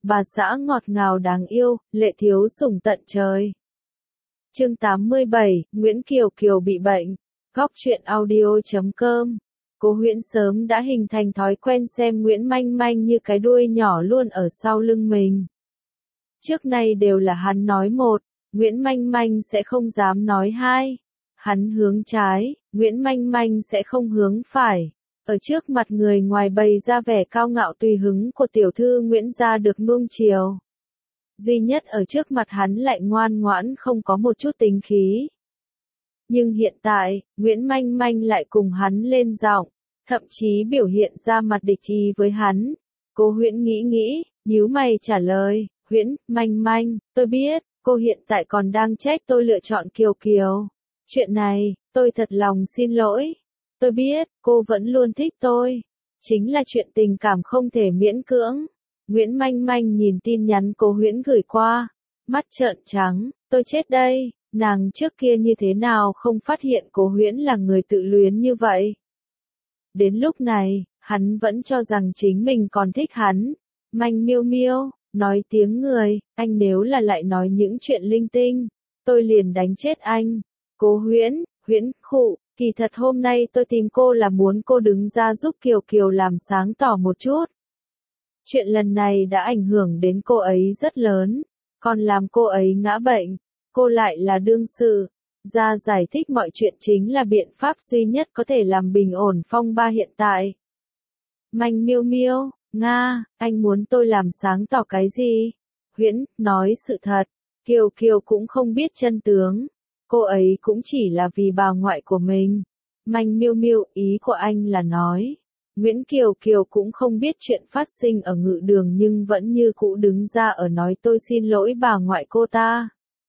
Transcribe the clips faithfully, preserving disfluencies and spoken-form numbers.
bà xã ngọt ngào đáng yêu, lệ thiếu sủng tận trời. Chương tám mươi bảy, Nguyễn Kiều Kiều bị bệnh. Góc truyện audio chấm com. Cô Huyễn sớm đã hình thành thói quen xem Nguyễn Manh Manh như cái đuôi nhỏ luôn ở sau lưng mình. Trước nay đều là hắn nói một, Nguyễn Manh Manh sẽ không dám nói hai. Hắn hướng trái, Nguyễn Manh Manh sẽ không hướng phải. Ở trước mặt người ngoài bày ra vẻ cao ngạo tùy hứng của tiểu thư Nguyễn gia được nuông chiều. Duy nhất ở trước mặt hắn lại ngoan ngoãn không có một chút tính khí. Nhưng hiện tại, Nguyễn Manh Manh lại cùng hắn lên giọng, thậm chí biểu hiện ra mặt địch ý với hắn. Cô Huyễn nghĩ nghĩ, nhíu mày trả lời, Huyễn, Manh Manh, tôi biết, cô hiện tại còn đang trách tôi lựa chọn Kiều Kiều. Chuyện này, tôi thật lòng xin lỗi. Tôi biết, cô vẫn luôn thích tôi. Chính là chuyện tình cảm không thể miễn cưỡng. Nguyễn Manh Manh nhìn tin nhắn cô Huyễn gửi qua. Mắt trợn trắng, tôi chết đây. Nàng trước kia như thế nào không phát hiện cô Huyễn là người tự luyến như vậy. Đến lúc này, hắn vẫn cho rằng chính mình còn thích hắn. Manh miêu miêu, nói tiếng người, anh nếu là lại nói những chuyện linh tinh, tôi liền đánh chết anh. Cô Huyễn, Huyễn, khụ, kỳ thật hôm nay tôi tìm cô là muốn cô đứng ra giúp Kiều Kiều làm sáng tỏ một chút. Chuyện lần này đã ảnh hưởng đến cô ấy rất lớn, còn làm cô ấy ngã bệnh, cô lại là đương sự. Ra giải thích mọi chuyện chính là biện pháp duy nhất có thể làm bình ổn phong ba hiện tại. Manh miêu miêu, Nga, anh muốn tôi làm sáng tỏ cái gì? Huyễn, nói sự thật, Kiều Kiều cũng không biết chân tướng. Cô ấy cũng chỉ là vì bà ngoại của mình. Manh miêu miêu, ý của anh là nói. Nguyễn Kiều Kiều cũng không biết chuyện phát sinh ở ngự đường nhưng vẫn như cũ đứng ra ở nói tôi xin lỗi bà ngoại cô ta.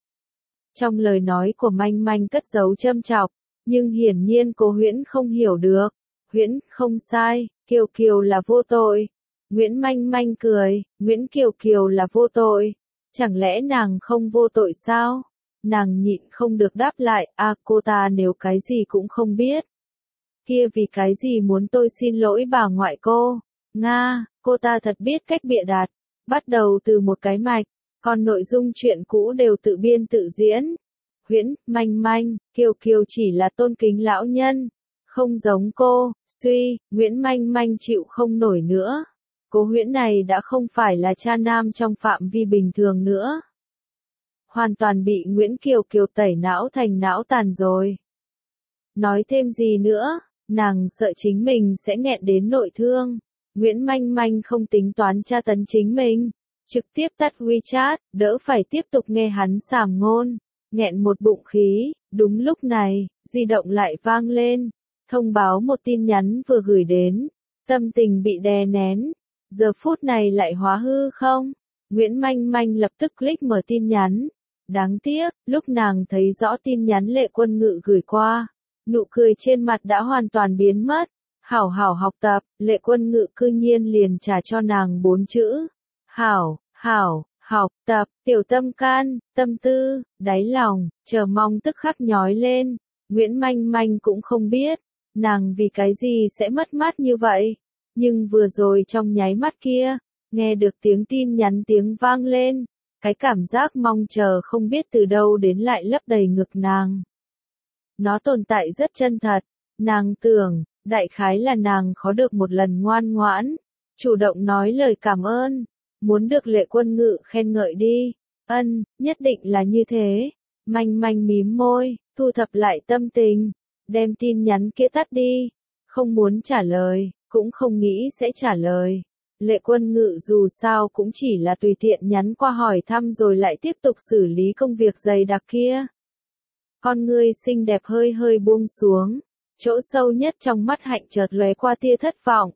Trong lời nói của Manh Manh cất giấu châm chọc, nhưng hiển nhiên cô Huyễn không hiểu được. Huyễn, không sai, Kiều Kiều là vô tội. Nguyễn Manh Manh cười, Nguyễn Kiều Kiều là vô tội. Chẳng lẽ nàng không vô tội sao? Nàng nhịn không được đáp lại, à cô ta nếu cái gì cũng không biết. Kia vì cái gì muốn tôi xin lỗi bà ngoại cô? Nga, cô ta thật biết cách bịa đặt. Bắt đầu từ một cái mạch, còn nội dung chuyện cũ đều tự biên tự diễn. Huyễn, Manh Manh, Kiều Kiều chỉ là tôn kính lão nhân. Không giống cô, suy, Nguyễn Manh Manh chịu không nổi nữa. Cô Huyễn này đã không phải là cha nam trong phạm vi bình thường nữa. Hoàn toàn bị Nguyễn Kiều Kiều tẩy não thành não tàn rồi. Nói thêm gì nữa, nàng sợ chính mình sẽ nghẹn đến nội thương. Nguyễn Manh Manh không tính toán tra tấn chính mình, trực tiếp tắt WeChat, đỡ phải tiếp tục nghe hắn sàm ngôn, nghẹn một bụng khí. Đúng lúc này, di động lại vang lên, thông báo một tin nhắn vừa gửi đến, tâm tình bị đè nén, giờ phút này lại hóa hư không? Nguyễn Manh Manh lập tức click mở tin nhắn. Đáng tiếc, lúc nàng thấy rõ tin nhắn Lệ Quân Ngự gửi qua, nụ cười trên mặt đã hoàn toàn biến mất. Hảo hảo học tập, Lệ Quân Ngự cư nhiên liền trả cho nàng bốn chữ. Hảo, hảo, học tập, tiểu tâm can, tâm tư, đáy lòng, chờ mong tức khắc nhói lên. Nguyễn Manh Manh cũng không biết, nàng vì cái gì sẽ mất mát như vậy. Nhưng vừa rồi trong nháy mắt kia, nghe được tiếng tin nhắn tiếng vang lên. Cái cảm giác mong chờ không biết từ đâu đến lại lấp đầy ngực nàng. Nó tồn tại rất chân thật, nàng tưởng, đại khái là nàng khó được một lần ngoan ngoãn, chủ động nói lời cảm ơn, muốn được Lệ Quân Ngự khen ngợi đi, ân, nhất định là như thế. Manh Manh mím môi, thu thập lại tâm tình, đem tin nhắn kia tắt đi, không muốn trả lời, cũng không nghĩ sẽ trả lời. Lệ Quân Ngự dù sao cũng chỉ là tùy tiện nhắn qua hỏi thăm rồi lại tiếp tục xử lý công việc dày đặc kia. Con ngươi xinh đẹp hơi hơi buông xuống, chỗ sâu nhất trong mắt hạnh chợt lóe qua tia thất vọng.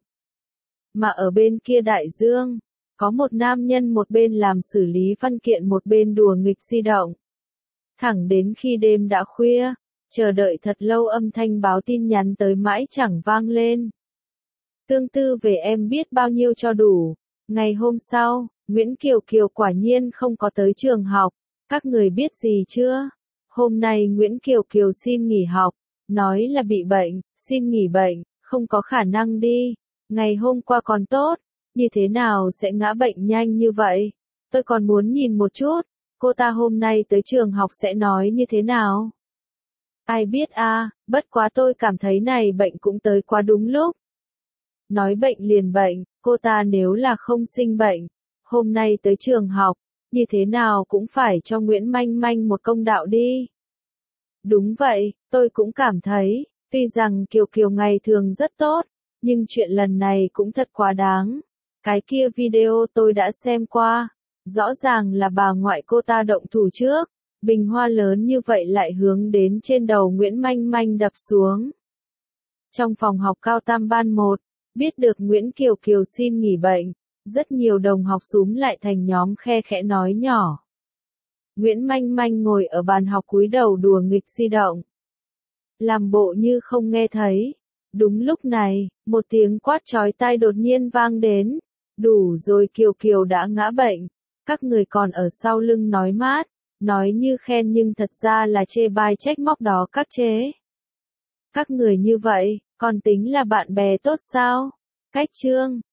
Mà ở bên kia đại dương, có một nam nhân một bên làm xử lý văn kiện một bên đùa nghịch di động. Thẳng đến khi đêm đã khuya, chờ đợi thật lâu âm thanh báo tin nhắn tới mãi chẳng vang lên. Tương tư về em biết bao nhiêu cho đủ. Ngày hôm sau, Nguyễn Kiều Kiều quả nhiên không có tới trường học. Các người biết gì chưa? Hôm nay Nguyễn Kiều Kiều xin nghỉ học, nói là bị bệnh, xin nghỉ bệnh, không có khả năng đi. Ngày hôm qua còn tốt, như thế nào sẽ ngã bệnh nhanh như vậy? Tôi còn muốn nhìn một chút, cô ta hôm nay tới trường học sẽ nói như thế nào? Ai biết a, à, bất quá tôi cảm thấy này bệnh cũng tới quá đúng lúc. Nói bệnh liền bệnh, cô ta nếu là không sinh bệnh, hôm nay tới trường học, như thế nào cũng phải cho Nguyễn Manh Manh một công đạo đi. Đúng vậy, tôi cũng cảm thấy, tuy rằng Kiều Kiều ngày thường rất tốt, nhưng chuyện lần này cũng thật quá đáng. Cái kia video tôi đã xem qua, rõ ràng là bà ngoại cô ta động thủ trước, bình hoa lớn như vậy lại hướng đến trên đầu Nguyễn Manh Manh đập xuống. Trong phòng học cao tam ban một, biết được Nguyễn Kiều Kiều xin nghỉ bệnh, rất nhiều đồng học xúm lại thành nhóm khe khẽ nói nhỏ. Nguyễn Manh Manh ngồi ở bàn học cúi đầu đùa nghịch di động. Làm bộ như không nghe thấy. Đúng lúc này, một tiếng quát chói tai đột nhiên vang đến. Đủ rồi, Kiều Kiều đã ngã bệnh. Các người còn ở sau lưng nói mát, nói như khen nhưng thật ra là chê bai trách móc đó các chế. Các người như vậy, còn tính là bạn bè tốt sao? Cách chương